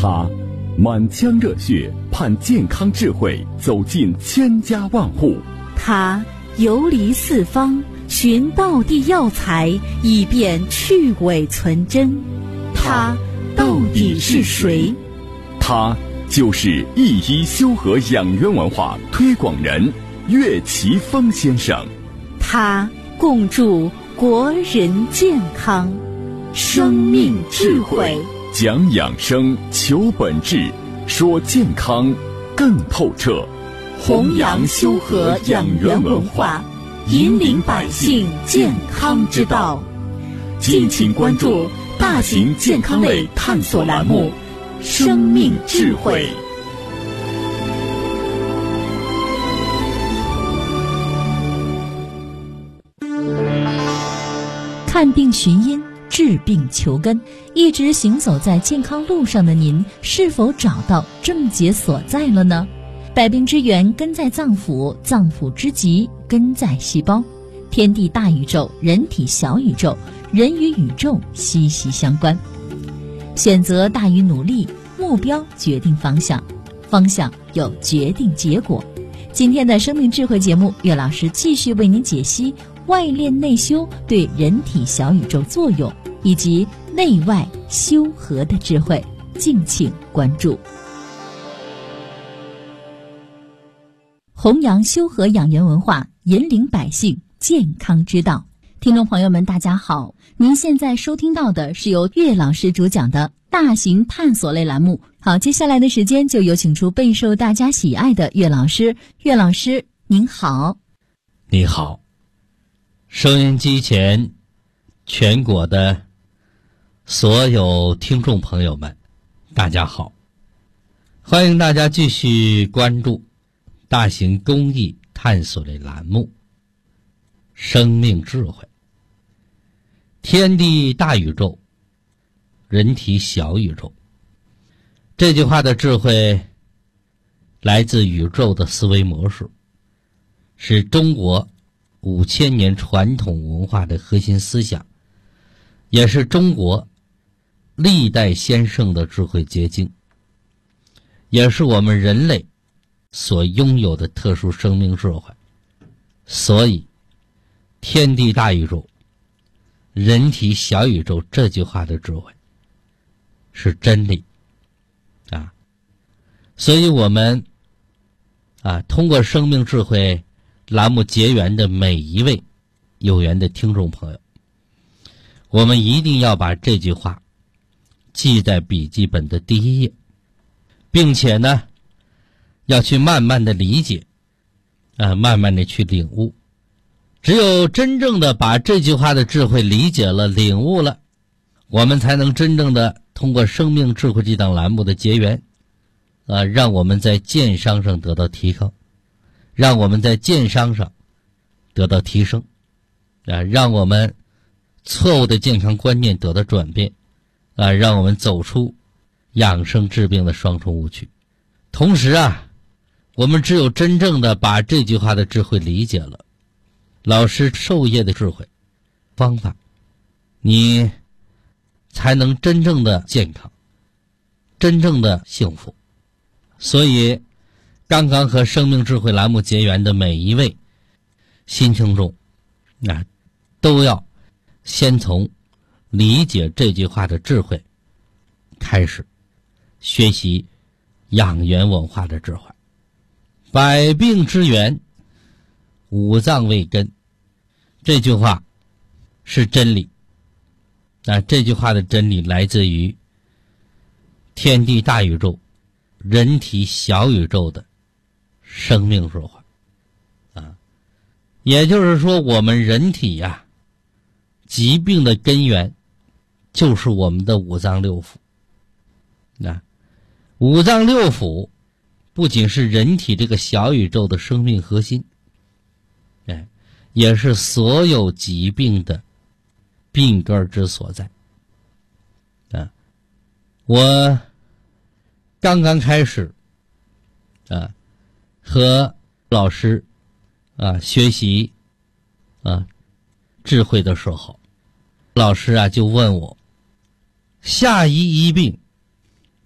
他满腔热血盼健康智慧走进千家万户， 他游离四方寻道地药材，以便去伪存真。他到底是谁？ 他就是一医修和养元文化推广人岳奇峰先生。 他共筑国人健康，生命智慧， 讲养生，求本质，说健康更透彻， 弘扬修和养元文化，引领百姓健康之道。敬请关注大型健康类探索栏目《生命智慧》。 看病寻因，治病求根，一直行走在健康路上的您，是否找到症结所在了呢？百病之源根在脏腑，脏腑之极根在细胞。天地大宇宙，人体小宇宙，人与宇宙息息相关。选择大于努力，目标决定方向，方向有决定结果。今天的生命智慧节目，岳老师继续为您解析外练内修对人体小宇宙作用，以及内外修和的智慧，敬请关注。弘扬修和养元文化，引领百姓健康之道。听众朋友们大家好，您现在收听到的是由岳老师主讲的大型探索类栏目。好，接下来的时间就有请出备受大家喜爱的岳老师。岳老师您好。 你好，收音机前全国的所有听众朋友们大家好，欢迎大家继续关注大型公益探索类栏目生命智慧。天地大宇宙，人体小宇宙，这句话的智慧来自宇宙的思维模式，是中国5000年传统文化的核心思想，也是中国历代先圣的智慧结晶，也是我们人类所拥有的特殊生命智慧。所以天地大宇宙，人体小宇宙这句话的智慧是真理啊！所以我们通过生命智慧栏目结缘的每一位有缘的听众朋友，我们一定要把这句话记在笔记本的第一页，并且呢要去慢慢的理解慢慢的去领悟。只有真正的把这句话的智慧理解了领悟了，我们才能真正的通过生命智慧这档栏目的结缘让我们在健商上得到提高，让我们在健商上得到提升让我们错误的健康观念得到转变让我们走出养生治病的双重误区。同时我们只有真正的把这句话的智慧理解了，老师授业的智慧方法，你才能真正的健康，真正的幸福。所以刚刚和生命智慧栏目结缘的每一位新听众都要先从理解这句话的智慧开始学习养元文化的智慧。百病之源，五脏为根，这句话是真理这句话的真理来自于天地大宇宙，人体小宇宙的生命智慧也就是说我们人体疾病的根源就是我们的五脏六腑五脏六腑不仅是人体这个小宇宙的生命核心也是所有疾病的病根之所在我刚刚开始和老师学习智慧的时候，老师就问我，下医医病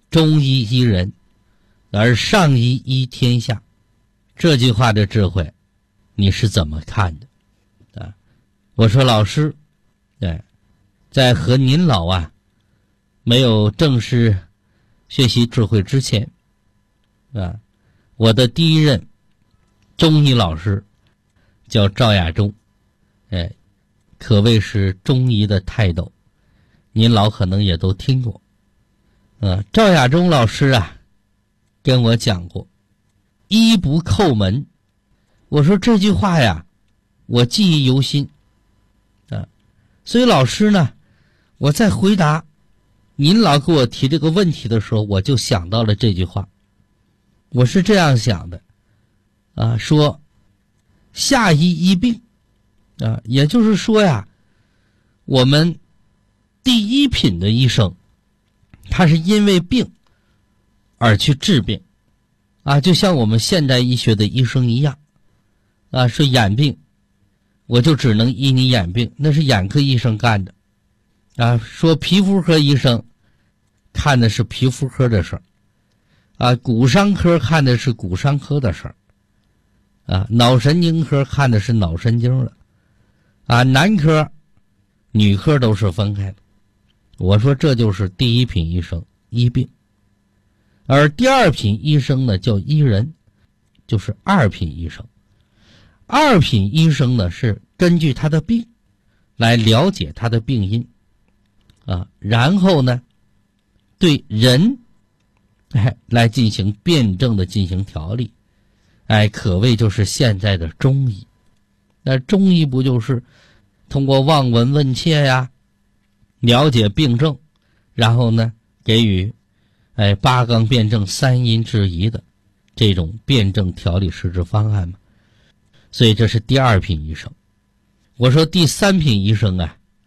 中医医人，而上医医天下。这句话的智慧你是怎么看的啊？我说老师，在和您老没有正式学习智慧之前我的第一任中医老师叫赵亚中，可谓是中医的泰斗，您老可能也都听过。赵亚中老师跟我讲过医不叩门。我说这句话我记忆犹新所以老师呢，我在回答您老给我提这个问题的时候，我就想到了这句话。我是这样想的说下医医病也就是说我们第一品的医生他是因为病而去治病就像我们现代医学的医生一样说眼病我就只能医你眼病，那是眼科医生干的说皮肤科医生看的是皮肤科的事儿骨伤科看的是骨伤科的事儿脑神经科看的是脑神经的男科女科都是分开的。我说这就是第一品医生医病，而第二品医生呢叫医人，就是二品医生。二品医生呢是根据他的病来了解他的病因然后呢对人来进行辩证的进行调理可谓就是现在的中医。那中医不就是通过望闻问切了解病症，然后呢给予八纲辩证三因制宜的这种辩证调理实质方案嘛。所以这是第二品医生。我说第三品医生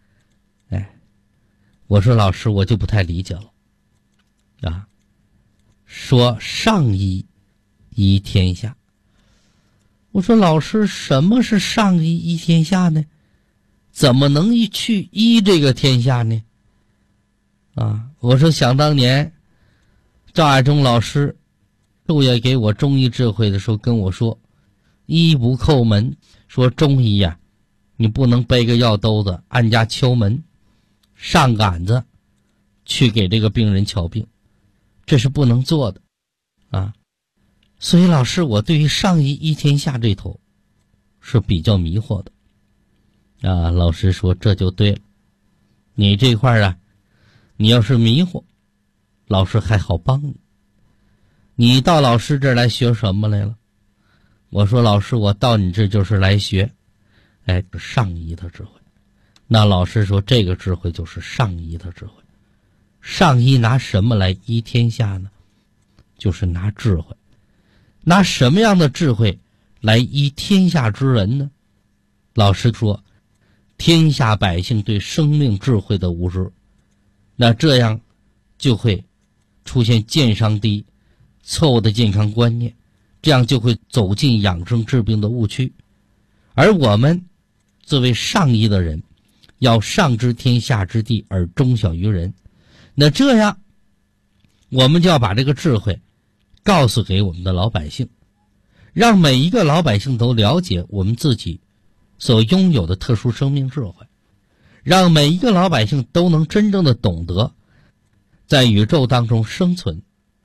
我说老师我就不太理解了说上医医天下。我说老师什么是上医医天下呢？怎么能去医这个天下呢？我说想当年赵亚中老师授业给我中医智慧的时候跟我说医不叩门，说中医你不能背个药兜子按家敲门上杆子去给这个病人瞧病，这是不能做的所以老师我对于上医医天下这头是比较迷惑的老师说这就对了，你这块你要是迷惑，老师还好帮你。你到老师这儿来学什么来了？我说老师我到你这就是来学上医的智慧。那老师说这个智慧就是上医的智慧。上医拿什么来医天下呢？就是拿智慧。拿什么样的智慧来医天下之人呢？老师说天下百姓对生命智慧的无知，那这样就会出现健伤低、错误的健康观念，这样就会走进养生治病的误区。而我们作为上医的人，要上知天下之地而中小于人，那这样我们就要把这个智慧告诉给我们的老百姓，让每一个老百姓都了解我们自己所拥有的特殊生命智慧，让每一个老百姓都能真正的懂得在宇宙当中生存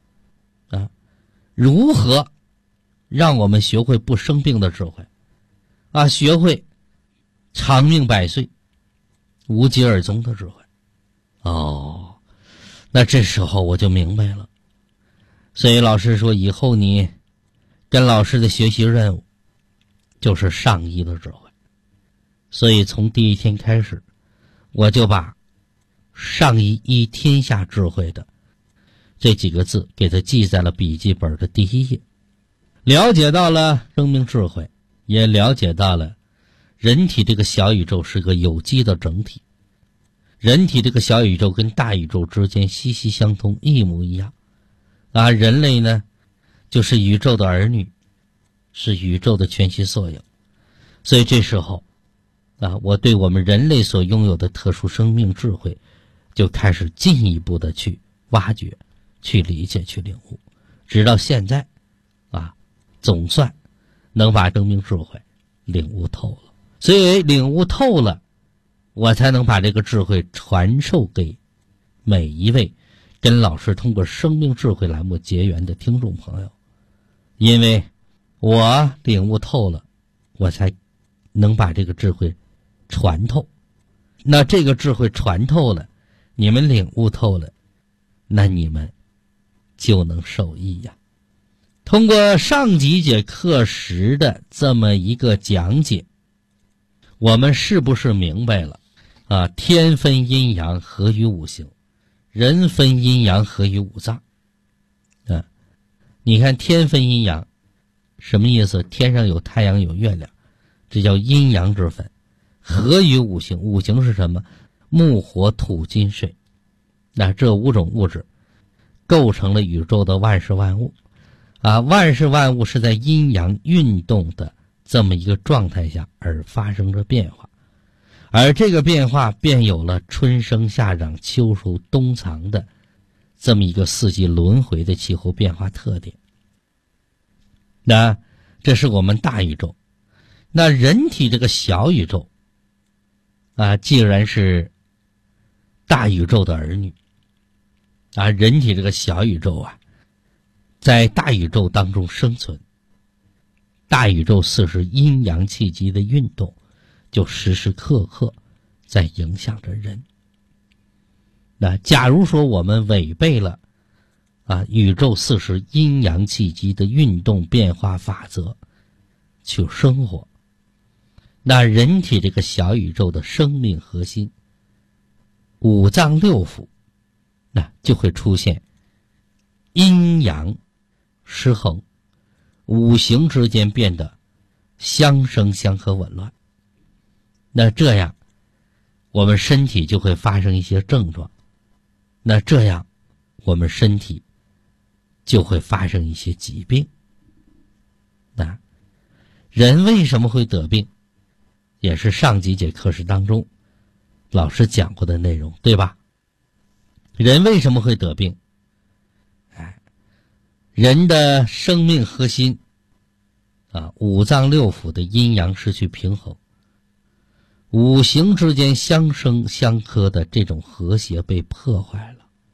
如何让我们学会不生病的智慧学会长命百岁无疾而终的智慧那这时候我就明白了。所以老师说以后你跟老师的学习任务就是上医的智慧。所以从第一天开始，我就把上医医天下智慧的这几个字给它记在了笔记本的第一页。了解到了生命智慧，也了解到了人体这个小宇宙是个有机的整体，人体这个小宇宙跟大宇宙之间息息相通，一模一样人类呢就是宇宙的儿女，是宇宙的全息缩影。所以这时候我对我们人类所拥有的特殊生命智慧就开始进一步的去挖掘， 去理解、去领悟，直到现在，总算能把生命智慧领悟透了。所以领悟透了，我才能把这个智慧传授给每一位跟老师通过生命智慧栏目结缘的听众朋友。因为我领悟透了，我才能把这个智慧传透。那这个智慧传透了，你们领悟透了，那你们就能受益呀。通过上几节课时的这么一个讲解，我们是不是明白了天分阴阳合于五行，人分阴阳合于五脏？你看天分阴阳什么意思？天上有太阳有月亮，这叫阴阳之分。合于五行，五行是什么？木火土金水。那这五种物质构成了宇宙的万事万物万事万物是在阴阳运动的这么一个状态下而发生着变化，而这个变化便有了春生夏长秋熟冬藏的这么一个四季轮回的气候变化特点。那这是我们大宇宙。那人体这个小宇宙既然是大宇宙的儿女人体这个小宇宙在大宇宙当中生存，大宇宙四时阴阳气机的运动就时时刻刻在影响着人。那假如说我们违背了宇宙四时阴阳气机的运动变化法则去生活，那人体这个小宇宙的生命核心五脏六腑那就会出现阴阳失衡，五行之间变得相生相克紊乱。那这样我们身体就会发生一些症状，那这样我们身体就会发生一些疾病。那人为什么会得病，也是上几节课时当中老师讲过的内容，对吧？人为什么会得病？人的生命核心五脏六腑的阴阳失去平衡，五行之间相生相克的这种和谐被破坏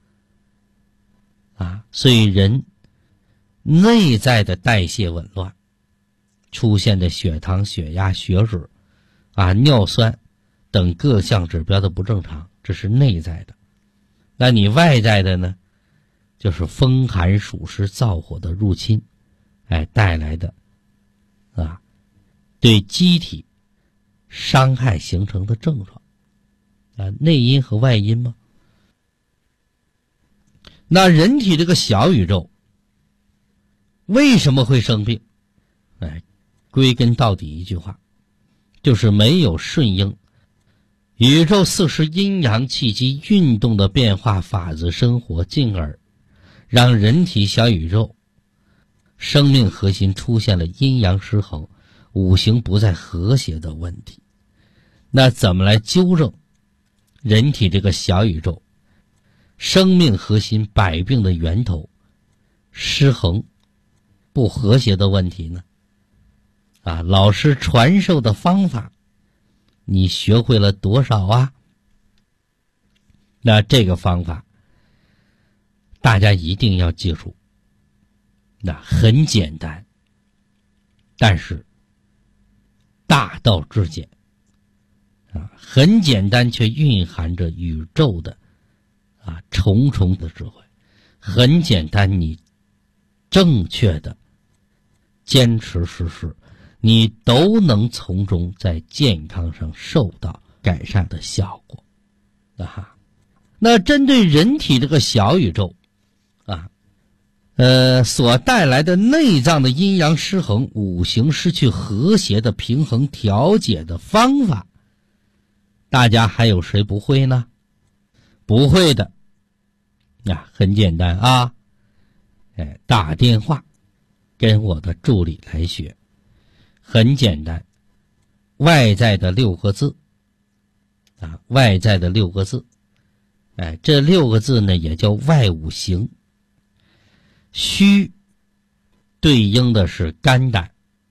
了所以人内在的代谢紊乱，出现的血糖、血压、血脂尿酸等各项指标的不正常，这是内在的。那你外在的呢，就是风寒暑湿燥火的入侵带来的对机体伤害形成的症状内因和外因吗？那人体这个小宇宙为什么会生病？归根到底一句话，就是没有顺应宇宙四时阴阳气机运动的变化法则生活，进而让人体小宇宙生命核心出现了阴阳失衡，五行不再和谐的问题。那怎么来纠正人体这个小宇宙生命核心百病的源头失衡不和谐的问题呢？老师传授的方法你学会了多少那这个方法大家一定要记住，那很简单，但是大道至简很简单，却蕴含着宇宙的重重的智慧。很简单，你正确的坚持实施，你都能从中在健康上受到改善的效果那针对人体这个小宇宙所带来的内脏的阴阳失衡，五行失去和谐的平衡调节的方法，大家还有谁不会呢？不会的很简单打电话跟我的助理来学，很简单，外在的6个字外在的6个字这6个字呢也叫外五行虚对应的是肝胆，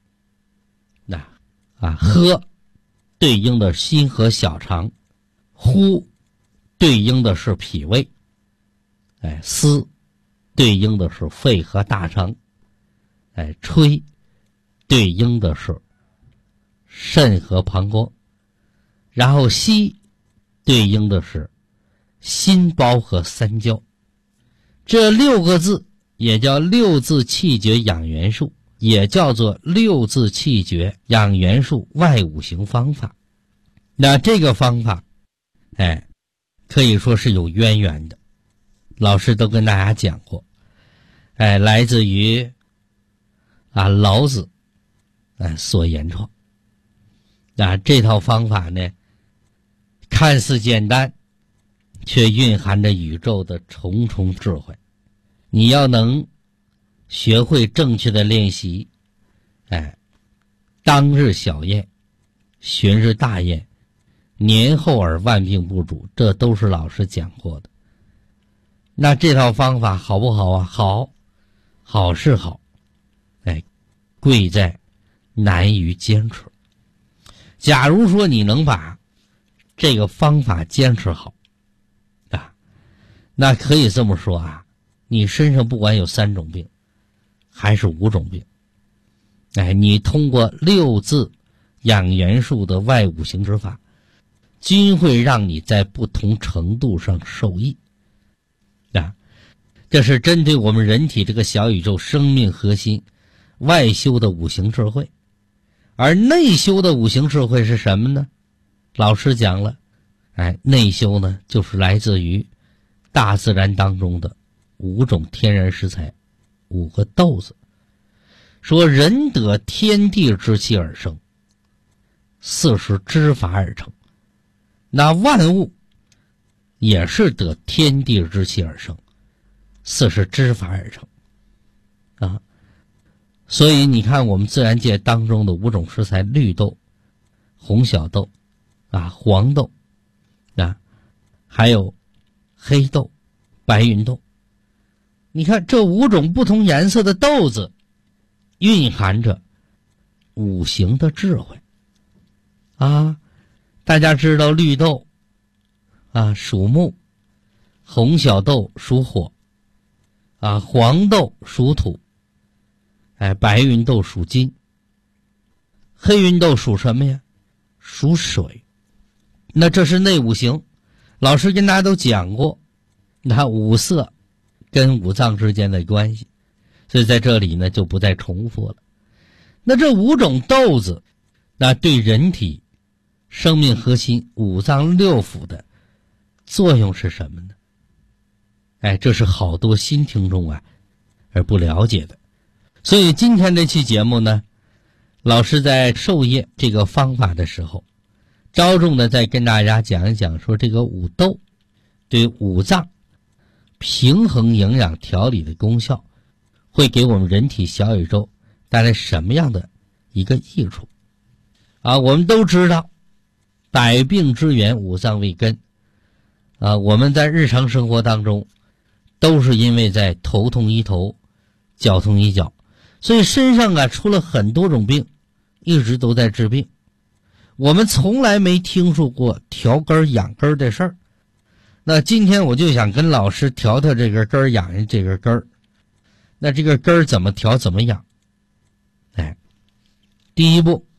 喝对应的心和小肠，呼对应的是脾胃，思对应的是肺和大肠，吹对应的是肾和膀胱，然后息对应的是心包和三焦。这6个字也叫六字气绝养元术，也叫做六字气绝养元术外五行方法。那这个方法可以说是有渊源的，老师都跟大家讲过，来自于老子所言创。这套方法呢，看似简单，却蕴含着宇宙的重重智慧。你要能学会正确的练习，当日小验，旬日大验，年后而万病不主，这都是老师讲过的。那这套方法好不好啊？好，好是好，贵在难于坚持。假如说你能把这个方法坚持好那可以这么说你身上不管有3种病还是5种病，你通过6字养元术的外五行之法，均会让你在不同程度上受益这是针对我们人体这个小宇宙生命核心外修的五行智慧。而内修的五行智慧是什么呢？老师讲了，内修呢就是来自于大自然当中的5种天然食材，5个豆子。说人得天地之气而生，4是之法而成。那万物也是得天地之气而生，4是之法而成所以你看我们自然界当中的5种食材，绿豆、红小豆黄豆还有黑豆、白芸豆，你看这5种不同颜色的豆子蕴含着五行的智慧大家知道绿豆属木，红小豆属火黄豆属土，白芸豆属金，黑芸豆属什么呀？属水。那这是内五行，老师跟大家都讲过，那五色跟五脏之间的关系，所以在这里呢就不再重复了。那这5种豆子，那对人体生命核心五脏六腑的作用是什么呢？这是好多新听众而不了解的。所以今天这期节目呢，老师在授业这个方法的时候，着重的再跟大家讲一讲，说这个五豆对五脏平衡营养调理的功效，会给我们人体小宇宙带来什么样的一个益处我们都知道百病之源五脏为根我们在日常生活当中都是因为在头痛医头，脚痛医脚，所以身上出了很多种病，一直都在治病。我们从来没听说过调根养根的事儿。那今天我就想跟老师调调这个根养这个根。那这个根怎么调怎么养？第一步，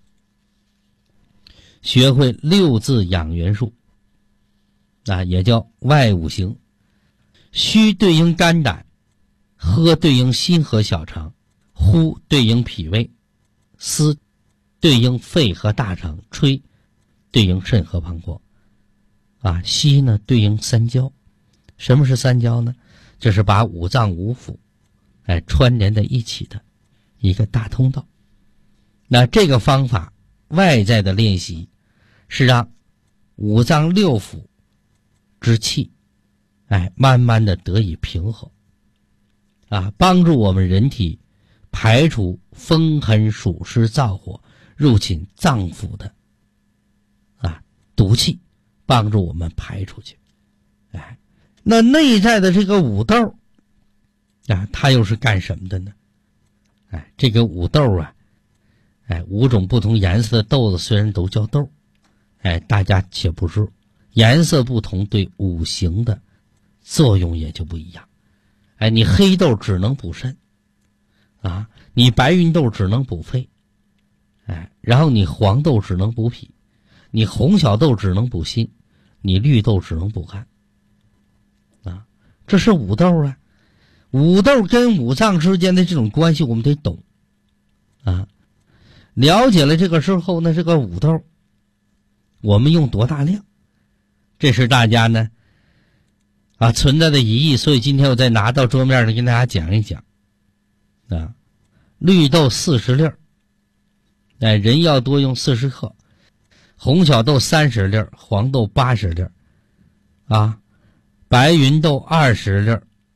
学会6字养元术也叫外五行。虚对应肝胆，喝对应心和小肠，呼对应脾胃，思对应肺和大肠，吹对应肾和膀胱息呢对应三焦。什么是三焦呢？这是把五脏五腑串联在一起的一个大通道。那这个方法外在的练习是让五脏六腑之气慢慢的得以平衡帮助我们人体排除风寒暑湿燥火入侵脏腑的毒气，帮助我们排出去。那内在的这个五豆它又是干什么的呢？这个五豆啊，5种不同颜色的豆子虽然都叫豆，大家且不知颜色不同对五行的作用也就不一样。你黑豆只能补肾你白芸豆只能补肺，然后你黄豆只能补脾，你红小豆只能补心，你绿豆只能补肝这是五豆啊。五豆跟五脏之间的这种关系我们得懂了解了这个之后呢，这个五豆我们用多大量，这是大家呢存在的疑义。所以今天我再拿到桌面上跟大家讲一讲绿豆40粒人要多用40克，红小豆30粒，黄豆80粒白芸豆20粒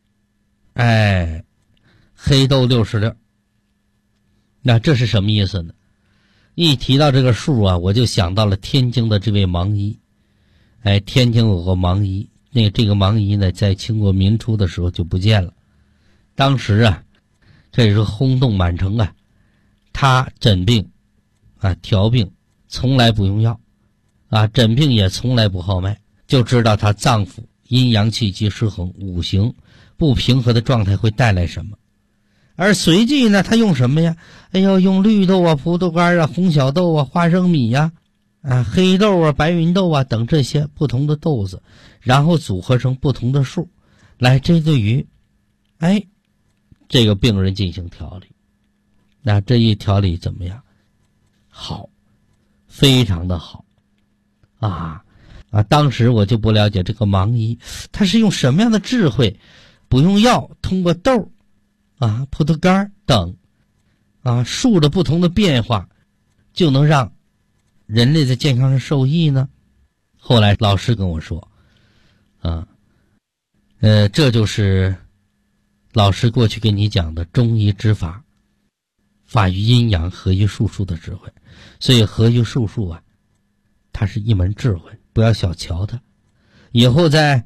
黑豆60粒。那这是什么意思呢？一提到这个数我就想到了天津的这位盲医。天津有个盲医，这个盲医呢在清国民初的时候就不见了。当时这是轰动满城他诊病调病从来不用药诊病也从来不号脉，就知道他脏腑阴阳气机失衡，五行不平和的状态会带来什么。而随即呢，他用什么呀？用绿豆葡萄干红小豆花生米黑豆白芸豆等这些不同的豆子，然后组合成不同的数，来针对于这个病人进行调理。那这一调理怎么样？好，非常的好当时我就不了解这个盲医他是用什么样的智慧，不用药，通过豆葡萄干等数的不同的变化，就能让人类在健康上受益呢？后来老师跟我说这就是老师过去跟你讲的中医之法，法于阴阳，合于术数的智慧。所以合于术数它是一门智慧，不要小瞧它。以后在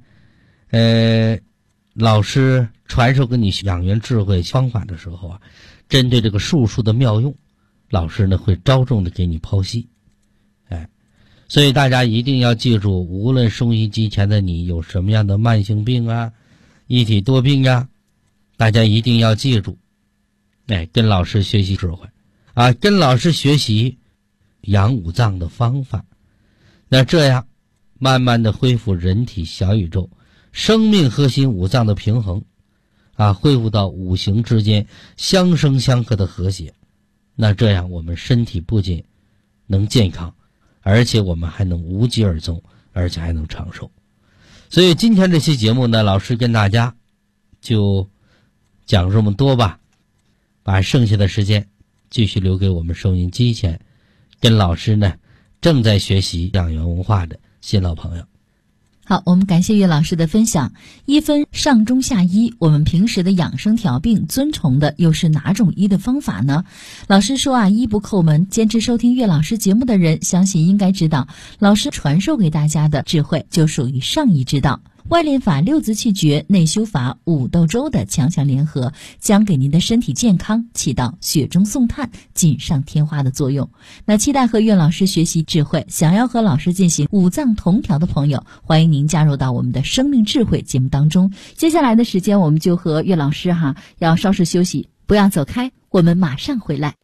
老师传授给你养元智慧方法的时候针对这个术数的妙用，老师呢会着重的给你剖析。所以大家一定要记住，无论收音机前的你有什么样的慢性病一体多病大家一定要记住跟老师学习智慧跟老师学习养五脏的方法。那这样慢慢的恢复人体小宇宙生命核心五脏的平衡恢复到五行之间相生相克的和谐。那这样我们身体不仅能健康，而且我们还能无疾而终，而且还能长寿。所以今天这期节目呢，老师跟大家就讲这么多吧，把剩下的时间继续留给我们收音机前跟老师呢正在学习养元文化的新老朋友。 好，我们感谢岳老师的分享。一分上中下医，我们平时的养生调病遵从的又是哪种医的方法呢？老师说医不叩门，坚持收听岳老师节目的人相信应该知道，老师传授给大家的智慧就属于上医之道。外练法六字气诀，内修法五豆粥的强强联合，将给您的身体健康起到雪中送炭、锦上添花的作用。那期待和岳老师学习智慧，想要和老师进行五脏同调的朋友，欢迎您加入到我们的生命智慧节目当中。接下来的时间，我们就和岳老师要稍事休息，不要走开，我们马上回来。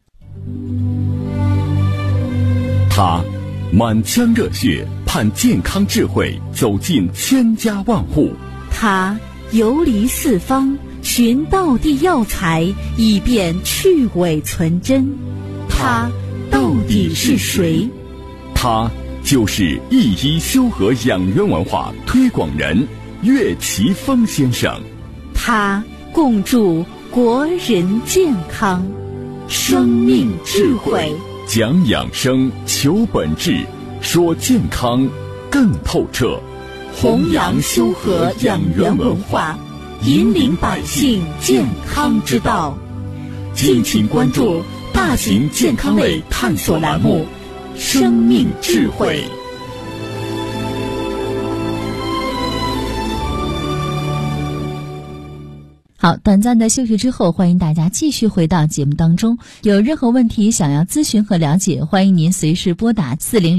他满腔热血，盼健康智慧走进千家万户。 他游离四方，寻道地药材，以便去伪存真。他到底是谁？ 他就是易医修和养元文化推广人岳奇峰先生。 他共筑国人健康，生命智慧， 讲养生，求本质，说健康更透彻， 弘扬修和养元文化，引领百姓健康之道。敬请关注大型健康类探索栏目《生命智慧》。 好， 好，短暂的休息之后，欢迎大家继续回到节目当中。有任何问题想要咨询和了解，欢迎您随时拨打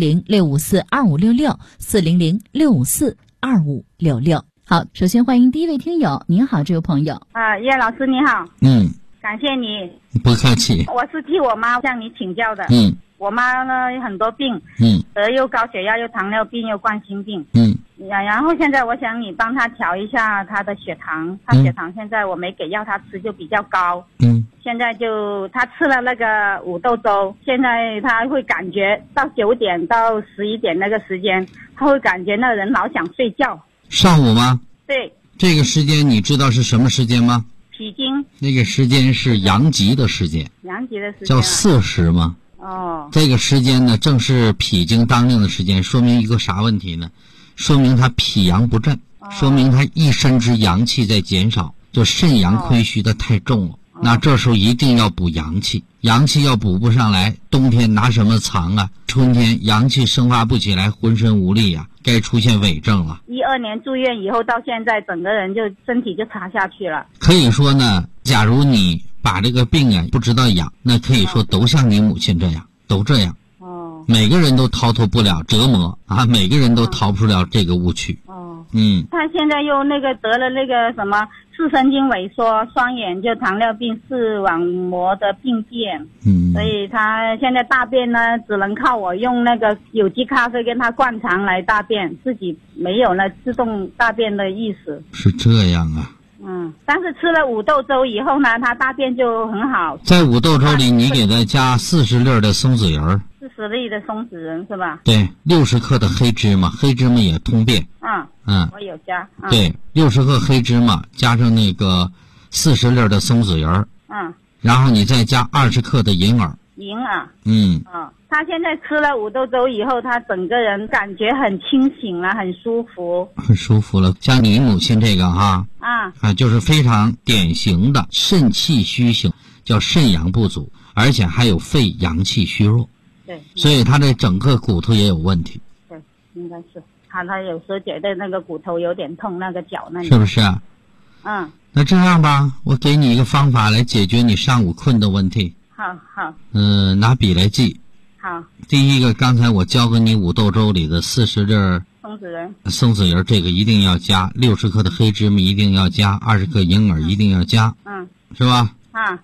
400-654-2566，400-654-2566。好，首先欢迎第一位听友。您好，这位朋友。 叶老师你好。感谢你。 不客气。 我是替我妈向你请教的。我妈呢有很多病，又高血压，又糖尿病，又冠心病，然后现在我想你帮她调一下她的血糖，她血糖现在我没给药她吃就比较高，现在就她吃了那个五豆粥，现在她会感觉到9点到11点那个时间，她会感觉那人老想睡觉。 上午吗？ 对。 这个时间你知道是什么时间吗？ 脾经。 那个时间是阳极的时间。 阳极的时间。 叫巳时吗？这个时间呢，正是脾经当令的时间，说明一个啥问题呢？说明他脾阳不振，说明他一身之阳气在减少，就肾阳亏虚的太重了。那这时候一定要补阳气，阳气要补不上来，冬天拿什么藏啊？春天阳气生发不起来，浑身无力啊，该出现痿症了。 12年住院以后到现在，整个人就身体就差下去了。 可以说呢，假如你把这个病啊不知道养，那可以说都像你母亲这样，都这样。每个人都逃脱不了折磨啊，每个人都逃不出了这个误区。 他现在又那个得了那个什么视神经萎缩，双眼就糖尿病、视网膜的病变。所以他现在大便呢，只能靠我用那个有机咖啡跟他灌肠来大便，自己没有了自动大便的意思。 是这样啊。 但是吃了五豆粥以后呢，他大便就很好。 在五豆粥里，你给他加40粒的松子仁 ，40粒的松子仁是吧？ 对，60克的黑芝麻，黑芝麻也通便。 我有加。 对，60克黑芝麻加上那个40粒的松子仁。然后你再加20克的银耳。 银耳。他现在吃了五豆粥以后，他整个人感觉很清醒了，很舒服。 很舒服了。像你母亲这个哈，就是非常典型的肾气虚型，叫肾阳不足，而且还有肺阳气虚弱。 对。 所以他这整个骨头也有问题。 对，应该是。他有时候觉得那个骨头有点痛，那个脚那里。 是不是啊？那这样吧，我给你一个方法来解决你上午困的问题。 好。 拿笔来记。 好。 第一个，刚才我教给你五豆粥里的40粒松子仁，这个一定要加，60克的黑芝麻一定要加，20克银耳一定要加。是吧？ 好。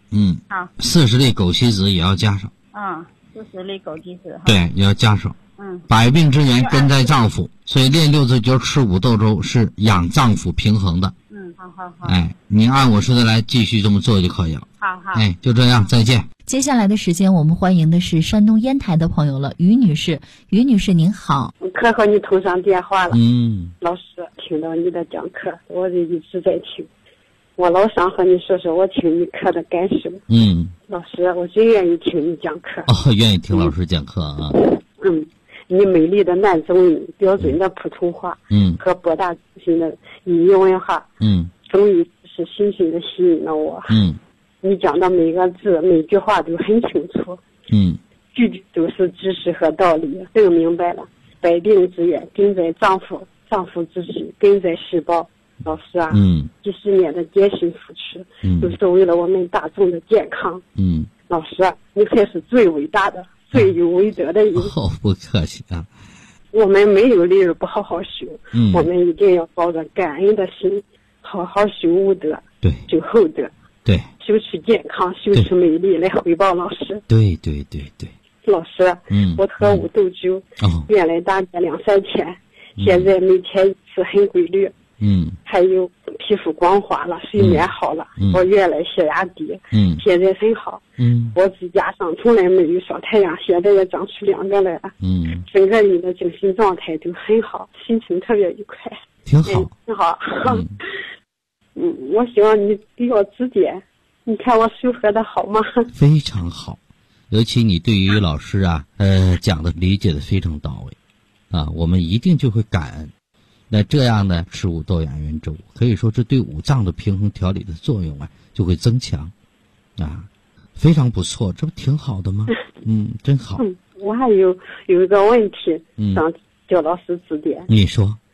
40粒枸杞子也要加上。 40粒枸杞子。 对，也要加上。百病之源根在脏腑，所以练6字诀吃五豆粥是养脏腑平衡的。 好。 你按我说的来，继续这么做就可以了。 好。 就这样，再见。 接下来的时间，我们欢迎的是山东烟台的朋友了，于女士。于女士您好。 可和你通上电话了。老师，听到你的讲课，我就一直在听。我老想和你说说我听你课的感受。老师，我最愿意听你讲课。 愿意听老师讲课啊。 你美丽的男中音，标准的普通话，和博大精深的语言文化，终于是深深的吸引了我。你讲的每个字每句话都很清楚，句句都是知识和道理，更明白了。百病之源根在脏腑，脏腑之气根在细胞。老师啊，几十年的艰辛付出，都是为了我们大众的健康。老师啊，你才是最伟大的、最有伟德的人。 不客气啊。 我们没有理由不好好修，我们一定要抱着感恩的心，好好修武德， 对， 修厚德， 对， 修出健康，修出美丽来回报老师。 对。 老师，我喝五豆粥，原来大概2-3天，现在每天一次很规律。还有皮肤光滑了，睡眠好了。我原来血压低，现在很好。我指甲上从来没有晒太阳，现在也长出2个来了。整个人的精神状态都很好，心情特别愉快。 挺好。 挺好。我希望你给我指点，你看我修合的好吗？ 非常好，尤其你对于老师啊，讲的理解的非常到位，我们一定就会感恩。那这样呢，吃五豆养元粥，可以说这对五脏的平衡调理的作用啊，就会增强，非常不错，这不挺好的吗？真好。 我还有一个问题，想叫老师指点。 你说。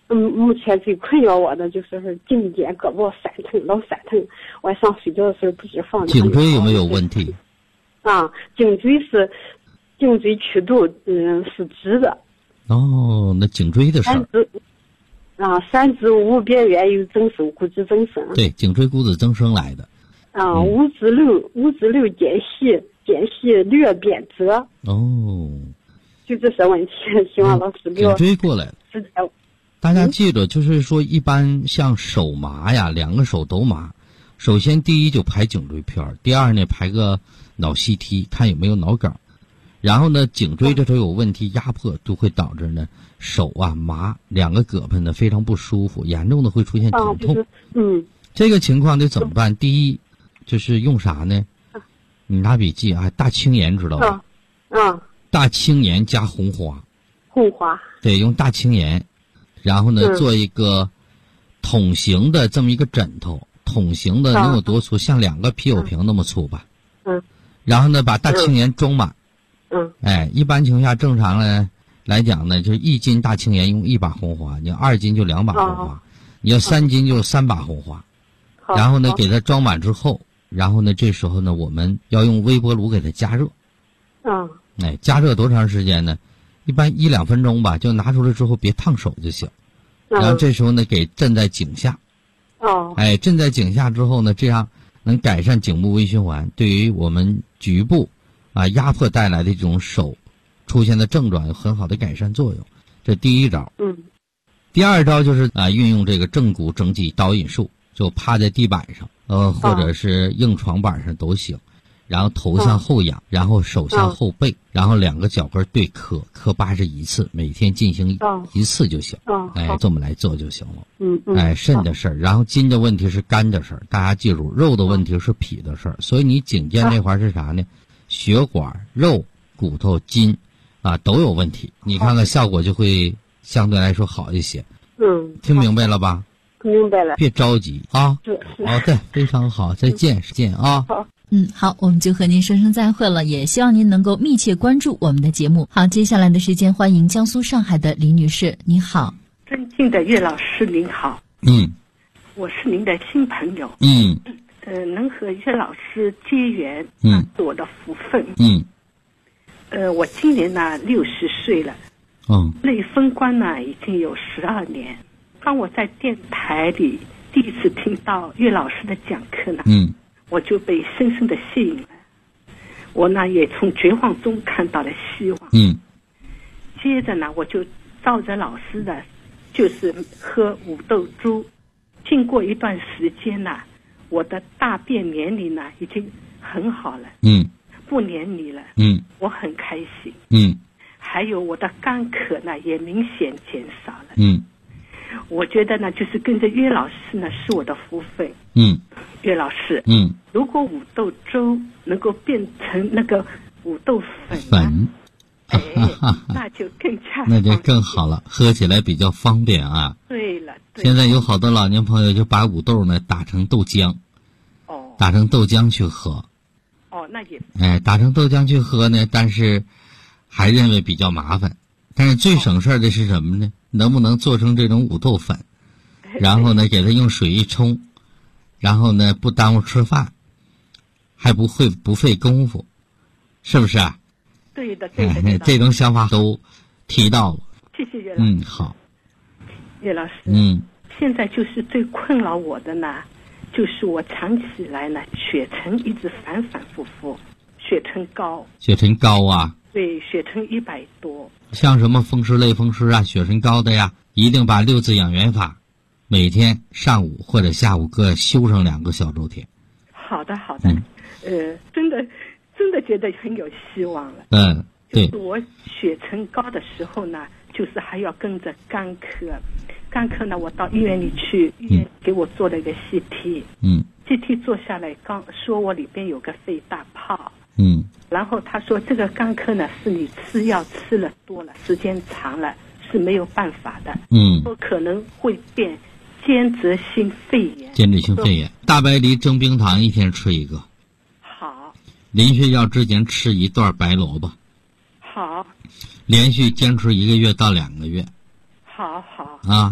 目前最困扰我的就是颈肩胳膊酸疼，老酸疼。晚上睡觉的时候不知放。 颈椎有没有问题？ 啊，颈椎曲度是直的。 哦，那颈椎的事儿。 三指无边缘有增生，骨质增生。 对，颈椎骨质增生来的。 五指六间隙略变折。 哦， 就这些问题，希望老师给我。 颈椎过来了。大家记着，就是说，一般像手麻呀，两个手都麻。首先，第一就排颈椎片，第二呢排个脑 CT， 看有没有脑梗。然后呢，颈椎这头有问题，压迫都会导致呢手啊麻，两个胳膊呢非常不舒服，严重的会出现疼痛。这个情况得怎么办？第一，就是用啥呢？你拿笔记啊，大青盐知道吧？大青盐加红花。 红花。对， 用大青盐，然后呢做一个筒形的这么一个枕头，筒形的能有多粗？像2个啤酒瓶那么粗吧。然后呢，把大青盐装满。一般情况下正常来讲呢，就是1斤大青盐用1把红花，你要2斤就2把红花，你要3斤就3把红花。然后呢，给它装满之后，然后呢，这时候呢，我们要用微波炉给它加热。加热多长时间呢？一般1-2分钟吧，就拿出来之后别烫手就行。然后这时候呢，给镇在颈下。镇在颈下之后呢，这样能改善颈部微循环，对于我们局部压迫带来的这种手出现的症状有很好的改善作用。这第一招。第二招就是运用这个正骨整脊导引术，就趴在地板上，或者是硬床板上都行。然后头向后仰，然后手向后背，然后2个脚跟对磕81次，每天进行1次就行。这么来做就行了。肾的事儿，然后筋的问题是肝的事儿，大家记住，肉的问题是脾的事儿。所以你颈肩那块是啥呢？血管、肉、骨头、筋都有问题。你看看效果就会相对来说好一些。听明白了吧？ 明白了。 别着急啊。好的，非常好，再见啊。 好。 好，我们就和您说声再会了，也希望您能够密切关注我们的节目。好，接下来的时间欢迎江苏上海的李女士，你好。 尊敬的岳老师您好。我是您的新朋友。能和岳老师结缘是我的福分。我今年呢60岁了。内封关呢已经有12年。当我在电台里第一次听到岳老师的讲课呢，我就被深深的吸引了。我呢也从绝望中看到了希望。接着呢，我就照着老师的，就是喝五豆粥。经过一段时间呢，我的大便黏腻呢已经很好了。不黏腻了。我很开心。还有我的干咳呢也明显减少了。我觉得呢，就是跟着岳老师呢是我的福分。岳老师，如果五豆粥能够变成那个五豆粉，那就更加那就更好了，喝起来比较方便啊。 对了， 现在有好多老年朋友就把五豆呢打成豆浆，打成豆浆去喝。 那也打成豆浆去喝呢，但是还认为比较麻烦。但是最省事的是什么呢？能不能做成这种五豆粉，然后呢给它用水一冲，然后呢不耽误吃饭，还不费功夫，是不是啊？ 对的。 这种想法都提到了。 谢谢岳老师。 好。 岳老师，现在就是最困扰我的呢，就是我长期以来呢血沉一直反反复复，血沉高。血沉高啊？对，血沉100多。 像什么风湿类风湿啊，血沉高的呀，一定把6字养元法每天上午或者下午各修上2个小周天。 好的。真的觉得很有希望了。 对。 就是我血沉高的时候呢，就是还要跟着肝科呢，我到医院里去，医院给我做了一个 CT。CT 做下来，刚说我里边有个肺大泡。然后他说这个肝科呢是你吃药吃了多了，时间长了是没有办法的。说可能会变间质性肺炎。 大白梨蒸冰糖一天吃1个。 好。 淋血药之前吃1段白萝卜。 好。 连续坚持1个月到2个月。 好。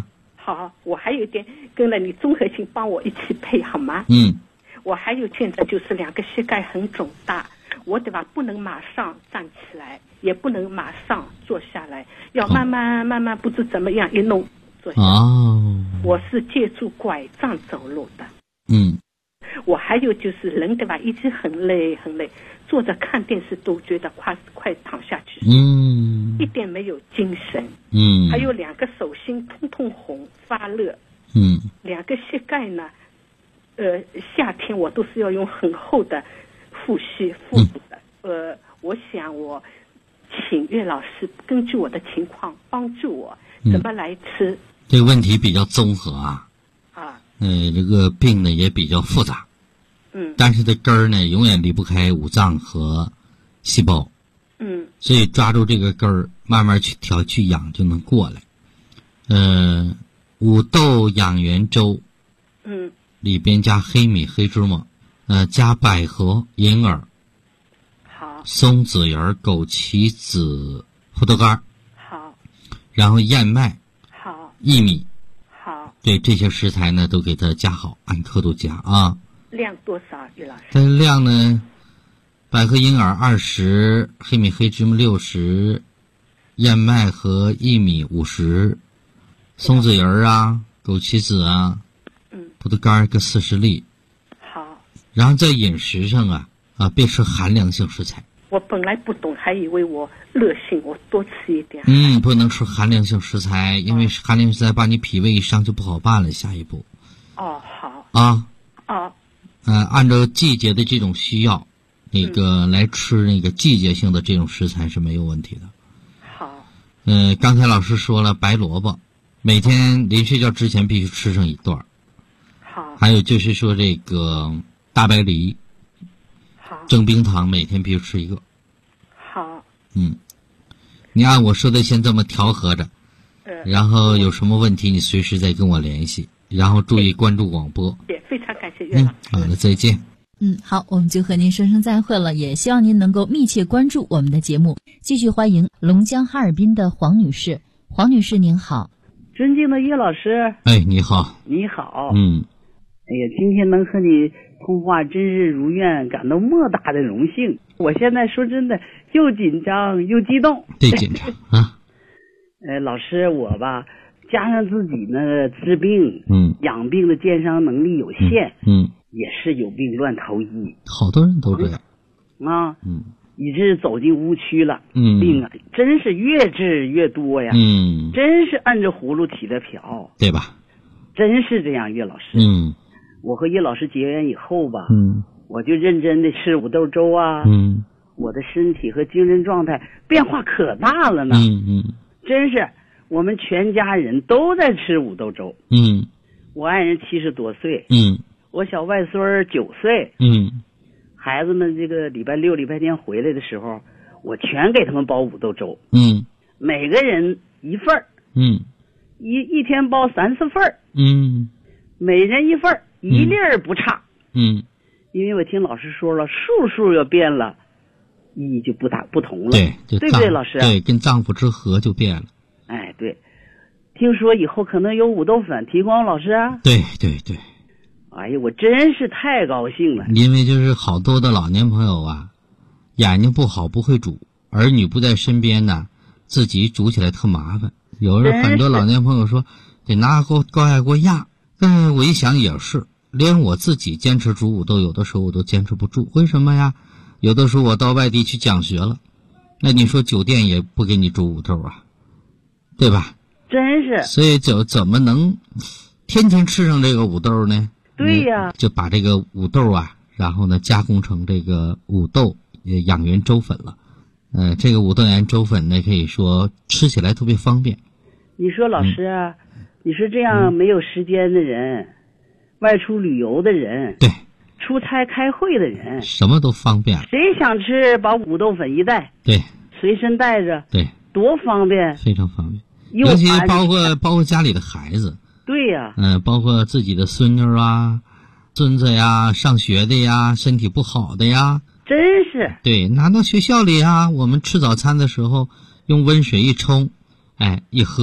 好，我还有一点跟了你综合性帮我一起配好吗？我还有现在就是2个膝盖很肿大，我对吧？不能马上站起来，也不能马上坐下来，要慢慢不知怎么样一弄坐下来。我是借助拐杖走路的。我还有就是人对吧？一直很累，坐着看电视都觉得快躺下去。一点没有精神。还有2个手心通红发热。2个膝盖呢，夏天我都是要用很厚的护足的。我想我请岳老师根据我的情况帮助我怎么来吃。 这个问题比较综合啊。这个病呢也比较复杂。但是这根儿呢永远离不开五脏和细胞。所以抓住这个根儿，慢慢去调去养就能过来。五豆养元粥。里边加黑米、黑芝麻，加百合、银耳， 好， 松子仁、枸杞子、葡萄干， 好， 然后燕麦， 好， 薏米， 好， 对这些食材呢都给它加好，按刻度加啊。 量多少，于老师？ 这量呢，百合、银耳20，黑米、黑芝麻60，燕麦和薏米50，松子仁啊，枸杞子啊。葡萄干各40粒。 好。 然后在饮食上啊，别吃寒凉性食材。 我本来不懂，还以为我热性，我多吃一点。 不能吃寒凉性食材，因为寒凉食材把你脾胃一伤就不好办了。下一步。 好。 按照季节的这种需要，来吃那个季节性的这种食材是没有问题的。 好。 刚才老师说了，白萝卜每天临睡觉之前必须吃上1段。还有就是说这个大白梨， 好， 蒸冰糖每天必须吃1个。 好。 你按我说的先这么调和着，然后有什么问题你随时再跟我联系，然后注意关注广播。 也非常感谢岳老师。 好的，再见。 好，我们就和您说声再会了，也希望您能够密切关注我们的节目。继续欢迎龙江哈尔滨的黄女士。黄女士您好。 尊敬的岳老师。 你好。 你好。哎呀，今天能和你通话真是如愿，感到莫大的荣幸。我现在说真的又紧张又激动。 对，紧张啊。 老师，我吧加上自己呢治病，养病的健伤能力有限，也是有病乱投医。 好多人都这样啊。以致走进误区了。病啊，真是越治越多呀。真是按着葫芦提的瓢， 对吧？ 真是这样，岳老师。我和叶老师结缘以后吧，我就认真的吃五豆粥啊，我的身体和精神状态变化可大了呢。真是我们全家人都在吃五豆粥。我爱人70多岁，我小外孙9岁，孩子们这个礼拜六、礼拜天回来的时候，我全给他们包五豆粥。每个人1份儿。一天包3、4份儿。每人1份儿。一粒儿不差。因为我听老师说了，数要变了，意义就不同了。 对不对， 老师？ 对，跟脏腑之和就变了。 对。听说以后可能有五豆粉提供，老师啊？ 对。 哎呀，我真是太高兴了。 因为就是好多的老年朋友啊，眼睛不好不会煮，儿女不在身边呢，自己煮起来特麻烦。有人很多老年朋友说得拿高压锅压。我一想也是，连我自己坚持煮五豆，有的时候我都坚持不住。为什么呀？有的时候我到外地去讲学了，那你说酒店也不给你煮五豆啊，对吧？ 真是。 所以怎么能天天吃上这个五豆呢？ 对呀。 就把这个五豆啊，然后呢加工成这个五豆养元粥粉了。这个五豆养元粥粉呢，可以说吃起来特别方便。 你说老师啊，你说这样没有时间的人，外出旅游的人， 对， 出差开会的人， 什么都方便。 谁想吃，把五豆粉一袋， 对， 随身带着， 对， 多方便， 非常方便。尤其包括家里的孩子， 对呀， 包括自己的孙女啊、孙子呀、上学的呀、身体不好的呀， 真是。 对，拿到学校里啊，我们吃早餐的时候用温水一冲，一喝，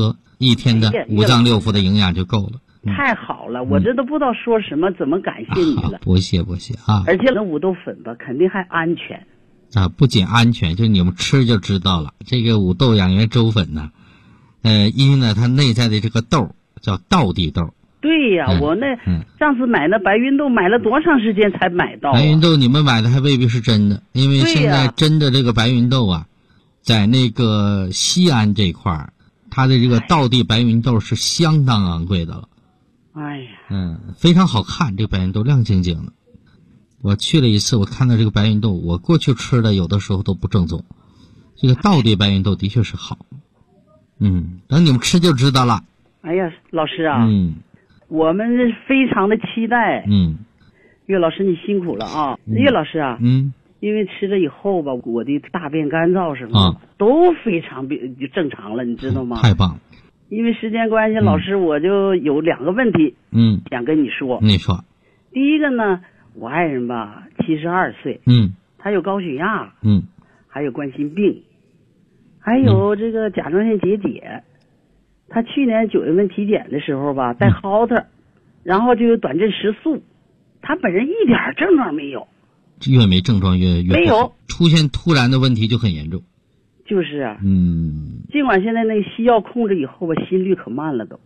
一天的五脏六腑的营养就够了。 太好了，我这都不知道说什么，怎么感谢你了。 不谢啊！ 而且那五豆粉吧，肯定还安全啊！不仅安全，就你们吃就知道了。这个五豆养元粥粉呢，因为呢它内在的这个豆叫道地豆。 对呀，我上次买那白芸豆买了多长时间才买到？ 白芸豆你们买的还未必是真的，因为现在真的这个白芸豆啊，在那个西安这块儿，它的这个道地白芸豆是相当昂贵的了。 哎呀， 非常好看，这个白芸豆亮晶晶的。我去了一次，我看到这个白芸豆，我过去吃的有的时候都不正宗，这个道地白芸豆的确是好。等你们吃就知道了。 哎呀，老师啊，我们非常的期待。岳老师你辛苦了啊，岳老师啊，因为吃了以后吧，我的大便干燥什么都非常正常了，你知道吗？ 太棒了。 因为时间关系，老师我就有2个问题，想跟你说。 你说。 第一个呢，我爱人吧，72岁，他有高血压，还有冠心病，还有这个甲状腺结节。他去年9月份体检的时候吧，带薅他，然后就有短阵食素，他本人一点症状没有。 越没症状越没有， 出现突然的问题就很严重。 就是啊，尽管现在那个西药控制以后吧，心率可慢了都。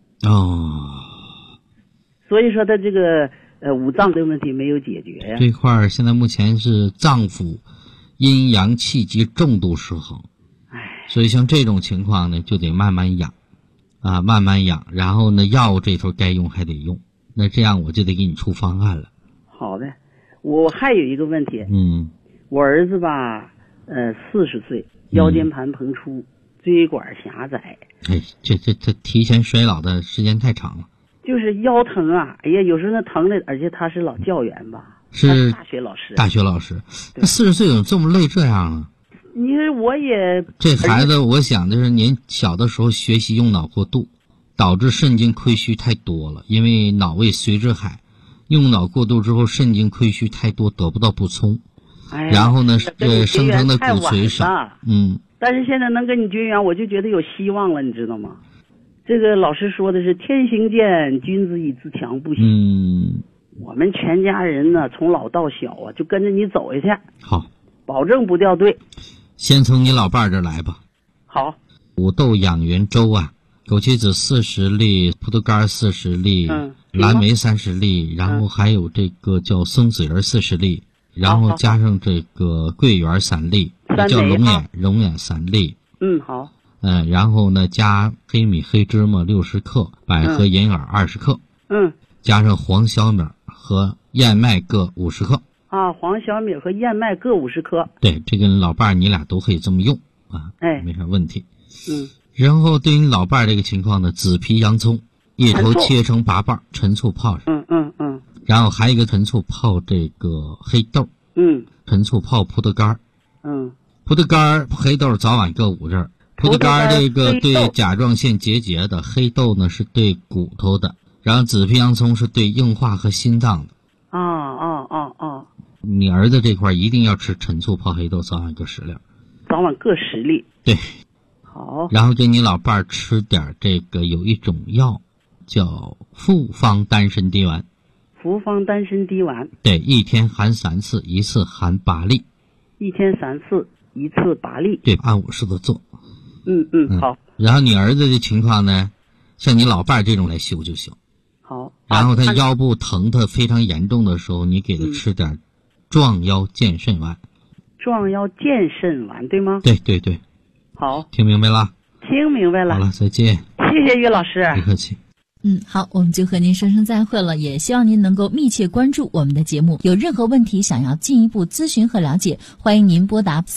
所以说他这个五脏的问题没有解决呀。 这块儿现在目前是脏腑阴阳气机重度失衡，所以像这种情况呢，就得慢慢养，慢慢养，然后呢，药这头该用还得用，那这样我就得给你出方案了。 好的，我还有一个问题，我儿子吧，40岁。腰间盘膨出，椎管狭窄。 这提前衰老的时间太长了。 就是腰疼啊，哎呀，有时候那疼的，而且他是老教员吧， 是大学老师。 大学老师，那40岁怎么这么累这样啊？ 你说我也这孩子，我想的是年小的时候学习用脑过度，导致肾精亏虚太多了，因为脑为髓之海，用脑过度之后肾精亏虚太多，得不到补充。然后呢，生成的骨髓少。 但是现在能跟你绝缘，我就觉得有希望了，你知道吗？这个老师说的是天行健，君子以自强不息。我们全家人呢，从老到小啊，就跟着你走下去。 好， 保证不掉队。 先从你老伴儿这来吧。 好， 五豆养元粥啊，枸杞子40粒，葡萄干40粒，蓝莓30粒，然后还有这个叫松子仁40粒。然后加上这个桂圆3粒，叫龙眼3粒。 好。 然后呢，加黑米、黑芝麻60克，百合、银耳20克。加上黄小米和燕麦各50克。 黄小米和燕麦各50克。 对，这个老伴儿你俩都可以这么用啊，没啥问题。然后对于老伴儿这个情况呢，紫皮洋葱一头切成8瓣，陈醋泡上。然后还有一个陈醋泡这个黑豆，陈醋泡葡萄干，葡萄干、黑豆早晚各5粒。葡萄干这个对甲状腺结节的，黑豆呢是对骨头的，然后紫皮洋葱是对硬化和心脏的。你儿子这块一定要吃陈醋泡黑豆，早晚各10粒。 早晚各10粒。 对。 好。 然后给你老伴儿吃点这个有一种药叫复方丹参滴丸。 复方丹参滴丸。 对，一天含3次，一次含8粒。 一天3次，一次8粒。 对，按我说的做。 好。 然后你儿子的情况呢，像你老伴儿这种来修就行。 好。 然后他腰部疼他非常严重的时候，你给他吃点壮腰健肾丸。 壮腰健肾丸对吗？ 对对对。 好。 听明白了？ 听明白了。 好了，再见。 谢谢岳老师。 不客气。 好，我们就和您说声再会了，也希望您能够密切关注我们的节目。有任何问题想要进一步咨询和了解，欢迎您拨打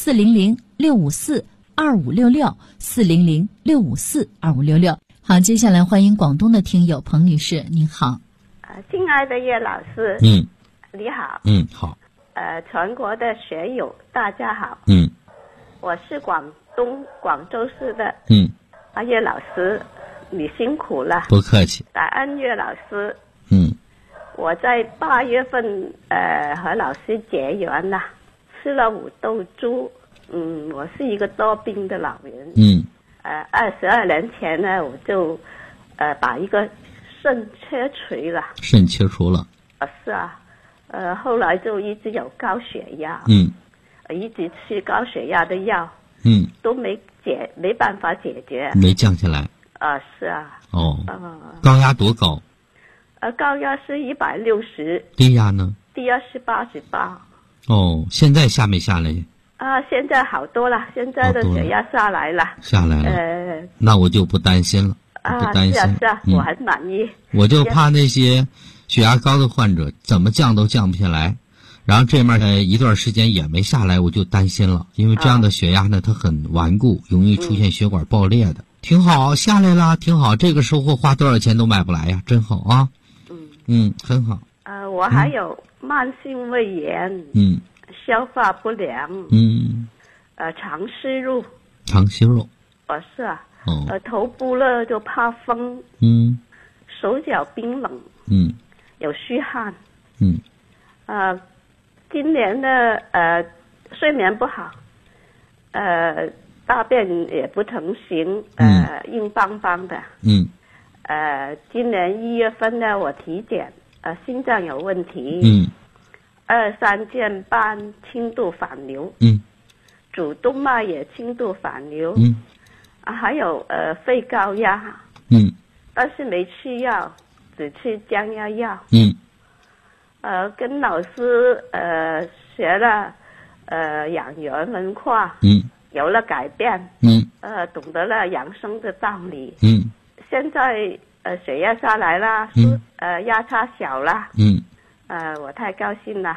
400-654-2566，400-654-2566。好，接下来欢迎广东的听友彭女士，您好。 亲爱的岳老师，你好。 好。 全国的学友大家好。我是广州市的。岳老师。你辛苦了， 不客气。 感恩岳老师。我在8月份和老师结缘了，吃了5豆粥。我是一个多病的老人。 22年前呢，我就把一个肾切除了。 肾切除了。 是啊，后来就一直有高血压。一直吃高血压的药。都没办法解决。 没降下来。 是啊。 高压多高？ 高压是160。 低压呢？ 低压是88。 现在下没下来？ 现在好多了，现在的血压下来了。 下来了。那我就不担心了。不担心。 是啊，我很满意。 我就怕那些血压高的患者怎么降都降不下来，然后这面一段时间也没下来，我就担心了，因为这样的血压呢，它很顽固，容易出现血管爆裂的。挺好，下来了，挺好。这个收获花多少钱都买不来呀，真好啊。很好。 我还有慢性胃炎。消化不良。肠息肉。 肠息肉。 是啊。头部呢就怕风。手脚冰冷。有虚汗。今年呢睡眠不好。大便也不成形。硬邦邦的。今年1月份呢，我体检，心脏有问题。23件半轻度反流。主动脉也轻度反流。还有肺高压。但是没吃药，只吃降压药。跟老师学了养元文化。有了改变。懂得了养生的道理。现在血压下来了。压差小了。我太高兴了。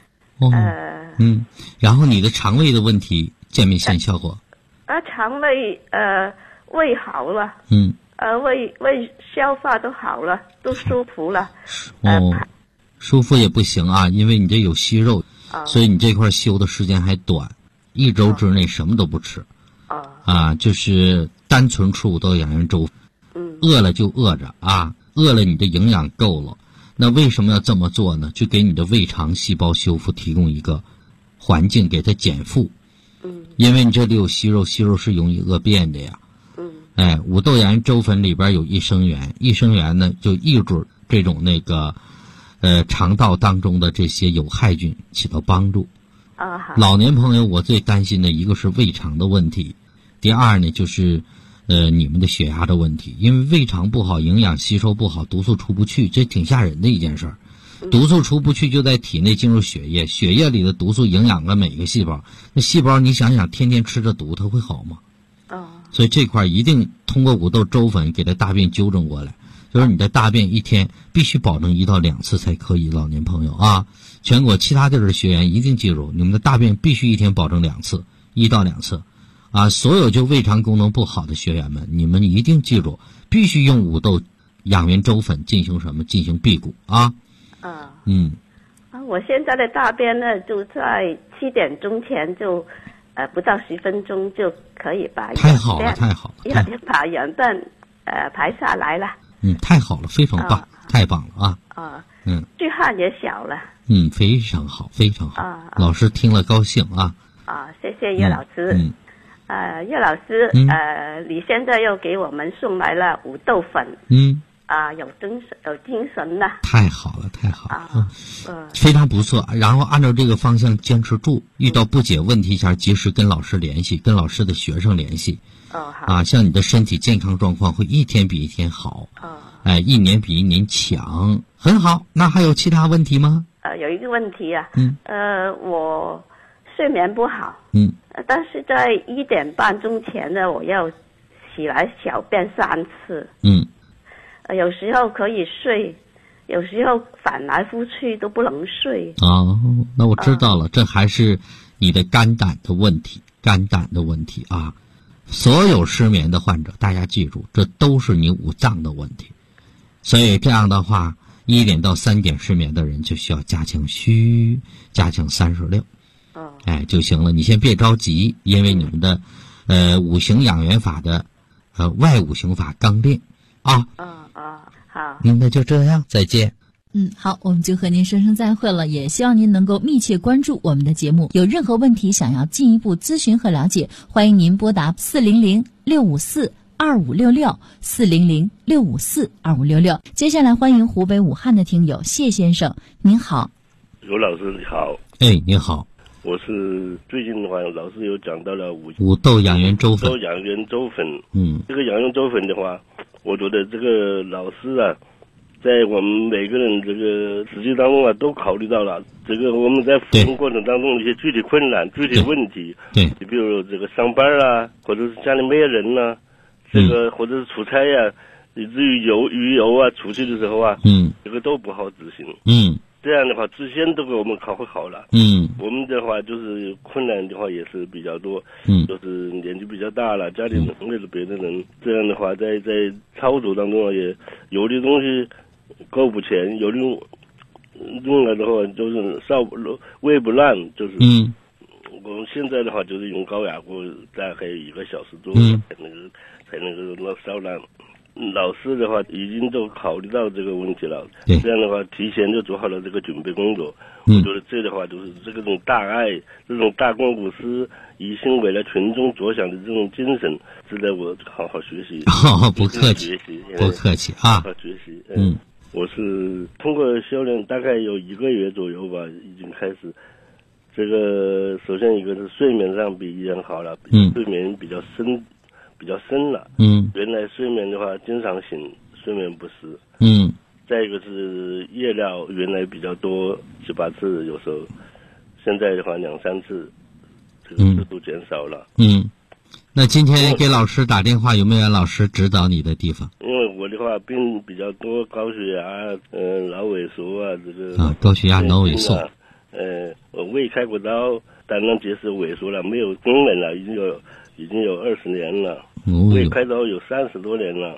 然后你的肠胃的问题见没见效果？肠胃胃好了。胃消化都好了，都舒服了。舒服也不行啊，因为你这有息肉。所以你这块休的时间还短，1周之内什么都不吃。就是单纯吃5豆养元粥。饿了就饿着啊，饿了你的营养够了。那为什么要这么做呢？就给你的胃肠细胞修复提供一个环境，给它减负。因为你这里有息肉，息肉是容易恶变的呀。5豆养元粥粉里边有益生元，益生元呢就抑制这种肠道当中的这些有害菌，起到帮助。老年朋友我最担心的一个是胃肠的问题，第二呢就是你们的血压的问题，因为胃肠不好，营养吸收不好，毒素出不去，这挺吓人的一件事儿。毒素出不去就在体内进入血液，血液里的毒素营养了每个细胞，那细胞你想想天天吃着毒它会好吗？所以这块一定通过5豆粥粉给它大便纠正过来，就是你的大便一天必须保证1到2次才可以，老年朋友啊，全国其他地儿的学员一定记住，你们的大便必须一天保证2次，1到2次。所有就胃肠功能不好的学员们，你们一定记住，必须用5豆养元粥粉进行什么？进行辟谷啊。我现在的大便呢，就在7点钟前就不到10分钟就可以把太好了， 把元便排下来了。 太好了，非常棒，太棒了啊。 巨汗也小了。 非常好，非常好。老师听了高兴啊。 谢谢叶老师。叶老师，你现在又给我们送来了5豆粉。有精神了。太好了，太好了。非常不错。然后按照这个方向坚持住，遇到不解问题前及时跟老师联系，跟老师的学生联系。好。像你的身体健康状况会一天比一天好。1年比1年强，很好。那还有其他问题吗？有一个问题啊。我睡眠不好。但是在1点半钟前呢，我要起来小便3次。有时候可以睡，有时候翻来覆去都不能睡。那我知道了，这还是你的肝胆的问题，啊。所有失眠的患者，大家记住，这都是你5脏的问题。所以这样的话，1点到3点失眠的人就需要加强虚，加强36。就行了。你先别着急，因为你们的5行养元法的外5行法刚练啊。好。那就这样，再见。 好，我们就和您说声再会了，也希望您能够密切关注我们的节目。有任何问题想要进一步咨询和了解，欢迎您拨打400-654-2566，400-654-2566。接下来欢迎湖北武汉的听友谢先生，您好。 刘老师你好。 你好。 我是最近的话，老师有讲到了五豆养元粥粉。 这个养元粥粉的话，我觉得这个老师啊，在我们每个人这个实际当中啊，都考虑到了这个我们在服用过程当中的一些具体困难、具体问题。 对， 你比如这个上班啊，或者是家里没有人啊，这个或者是出差呀，以至于鱼油啊，出去的时候啊，这个都不好执行。这样的话，之前都给我们考核好了。我们的话就是困难的话也是比较多。就是年纪比较大了，家里人或者别的人，这样的话在操作当中也有的东西够不全，有的用了的话就是煨不烂，就是。我们现在的话就是用高压锅，大概1个小时多才能够烧烂。老师的话已经都考虑到这个问题了，这样的话提前就做好了这个准备工作。我觉得这的话就是这种大爱、这种大公无私、一心为了群众着想的这种精神，值得我好好学习。 不客气，不客气啊！ 好好学习。我是通过修炼大概有1个月左右吧，已经开始。这个首先一个是睡眠上比以前好了，睡眠比较深了。原来睡眠的话经常醒，睡眠不实。再一个是夜尿原来比较多，7、8次，有时候现在的话2、3次，这个次数减少了。 那今天给老师打电话，有没有老师指导你的地方？ 因为我的话病比较多，高血压、脑萎缩啊，这个高血压、脑萎缩。 我胃开过刀，胆囊结石萎缩了，没有功能了，已经有20年了。胃开刀有30多年了。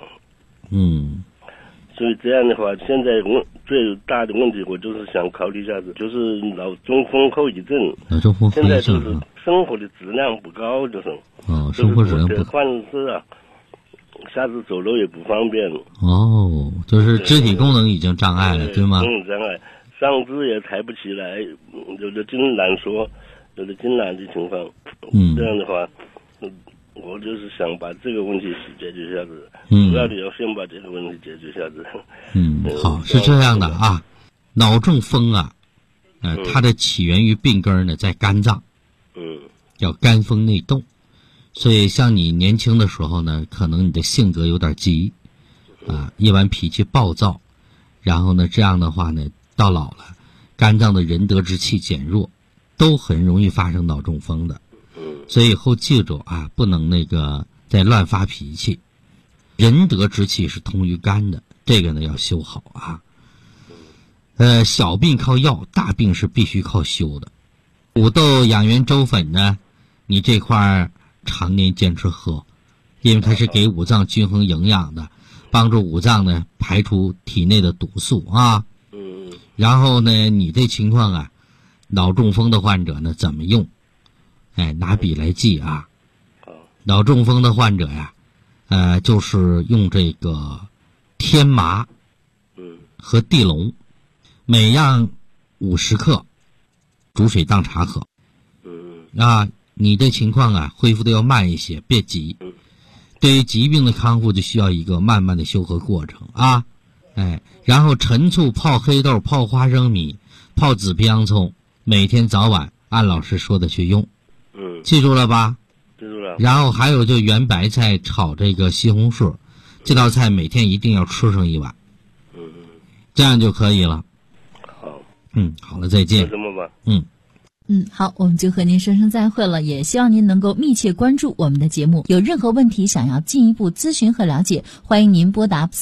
所以这样的话，现在最大的问题，我就是想考虑一下子，就是脑中风后遗症。现在就是生活的质量不高，就是生活质量不高。 患是啊，下次走路也不方便。 就是肢体功能已经障碍了，对吗？ 障碍，上肢也抬不起来，有的筋挛缩，有的筋挛的情况。这样的话。我就是想把这个问题解决一下子，主要的要先把这个问题解决一下子。 好，是这样的啊，脑中风啊，它的起源于病根呢在肝脏，叫肝风内动，所以像你年轻的时候呢，可能你的性格有点急，夜晚脾气暴躁，然后呢这样的话呢，到老了，肝脏的仁德之气减弱，都很容易发生脑中风的。所以以后记住啊，不能再乱发脾气。仁德之气是通于肝的，这个呢要修好啊。小病靠药，大病是必须靠修的。五豆养元粥粉呢，你这块常年坚持喝，因为它是给五脏均衡营养的，帮助五脏呢排出体内的毒素啊。然后呢，你这情况啊，脑中风的患者呢怎么用？拿笔来记啊。脑中风的患者呀，就是用这个天麻和地龙，每样50克，煮水当茶喝。你的情况啊，恢复的要慢一些，别急。对于疾病的康复，就需要一个慢慢的修和过程啊。然后陈醋泡黑豆、泡花生米、泡紫皮洋葱，每天早晚按老师说的去用。记住了吧？ 记住了。 然后还有就圆白菜炒这个西红柿，这道菜每天一定要吃上1碗。这样就可以了。 好。 好了，再见。 这么吧。 好，我们就和您说声再会了，也希望您能够密切关注我们的节目。有任何问题想要进一步咨询和了解，欢迎您拨打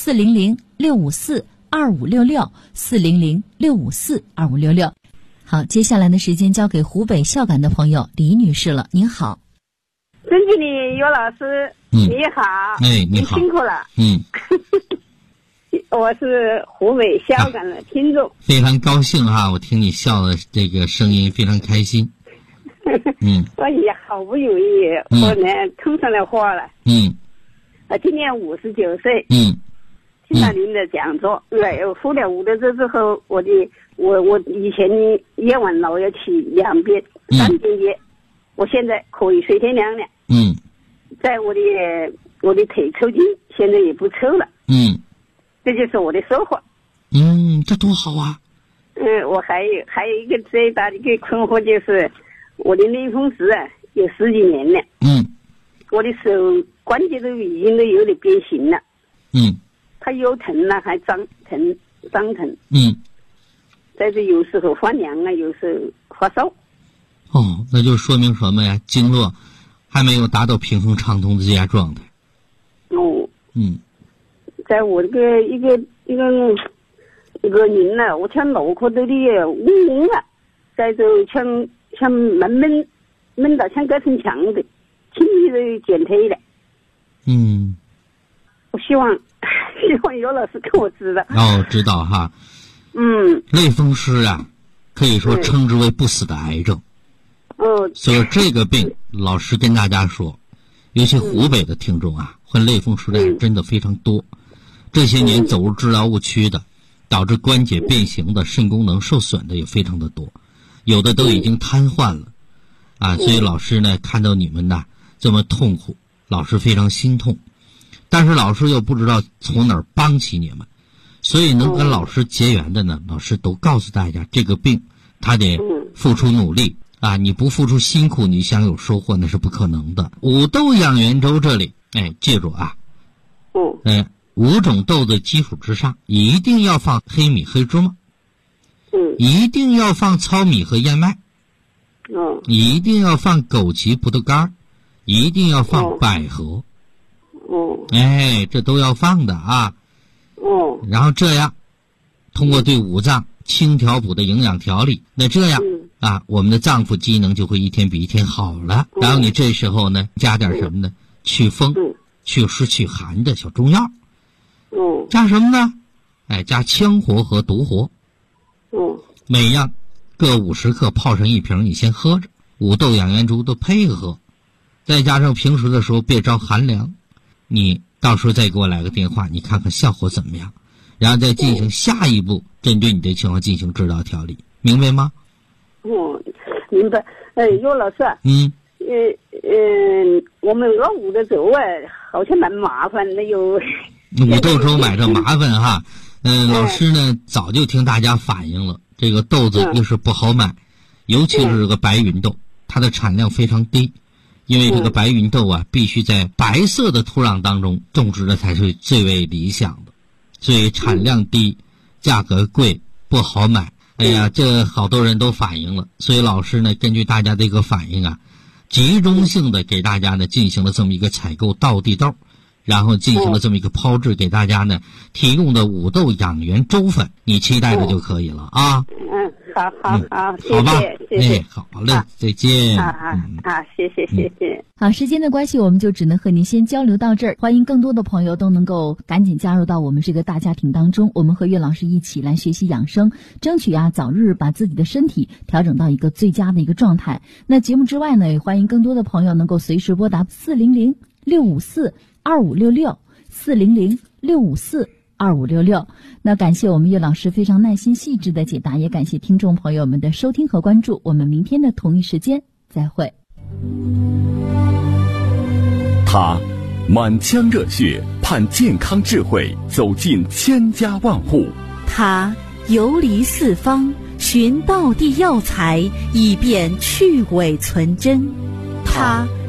400-654-2566，400-654-2566。好，接下来的时间交给湖北孝感的朋友李女士了。您好。 尊敬的尤老师，你好。 你好。 你辛苦了。我是湖北孝感的听众。 非常高兴啊，我听你笑的这个声音非常开心。 我也好不容易我能通上来话了。 今年59岁。 听了您的讲座，喝了5德粥之后，我以前夜晚老要起2遍、3遍夜，我现在可以睡天亮了。在我的腿抽筋，现在也不抽了。这就是我的收获。 这多好啊！ 我还有一个最大的一个困惑，就是我的类风湿啊，有10几年了。我的手关节都已经都有点变形了。它又疼了，还张疼。但是有时候发凉啊，有时候发烧。 那就说明什么呀？经络还没有达到平衡畅通的最佳状态。 在我这个一个人呢，我像脑壳都的嗡啊，再就像闷到像隔层墙的，轻易都减退了。我希望有老师跟我知道。 知道哈。类风湿啊，可以说称之为不死的癌症。所以这个病，老师跟大家说，尤其湖北的听众啊，患类风湿的人真的非常多。这些年走入治疗误区的，导致关节变形的、肾功能受损的也非常的多，有的都已经瘫痪了所以老师呢，看到你们呢这么痛苦，老师非常心痛，但是老师又不知道从哪儿帮起你们，所以能跟老师结缘的呢，老师都告诉大家，这个病他得付出努力你不付出辛苦，你想有收获那是不可能的。五豆养元粥这里记住5种豆子基础之上，一定要放黑米、黑芝麻，一定要放糙米和燕麦，一定要放枸杞、葡萄干，一定要放百合，这都要放的然后这样，通过对五脏清调补的营养调理，那这样我们的脏腑机能就会一天比一天好了。然后你这时候呢，加点什么呢？祛风、祛湿、祛寒的小中药。加什么呢？加羌活和独活。每样各50克，泡上1瓶，你先喝着。五豆养元粥都配合，再加上平时的时候别着寒凉，你到时候再给我来个电话，你看看效果怎么样，然后再进行下一步针对你的情况进行指导调理，明白吗？ 明白。尤老师我们熬五的粥好像蛮麻烦的， 五豆粥买着麻烦哈。老师呢早就听大家反映了，这个豆子又是不好买，尤其是这个白芸豆，它的产量非常低，因为这个白芸豆必须在白色的土壤当中种植的才是最为理想的，所以产量低，价格贵，不好买。这好多人都反映了，所以老师呢根据大家的一个反应集中性的给大家呢进行了这么一个采购道地豆，然后进行了这么一个抛制，给大家呢提供的五豆养元粥粉，你期待着就可以了好，谢谢， 好吧， 谢谢， 好嘞，再见。 谢谢。 好，时间的关系，我们就只能和您先交流到这儿。欢迎更多的朋友都能够赶紧加入到我们这个大家庭当中，我们和岳老师一起来学习养生，争取早日把自己的身体调整到一个最佳的一个状态。那节目之外呢，也欢迎更多的朋友能够随时拨打400-654-2566，400-654-2566。那感谢我们岳老师非常耐心细致的解答，也感谢听众朋友们的收听和关注。我们明天的同一时间再会。 他满腔热血盼健康智慧走进千家万户， 他游离四方寻道地药材以便去伪存真，他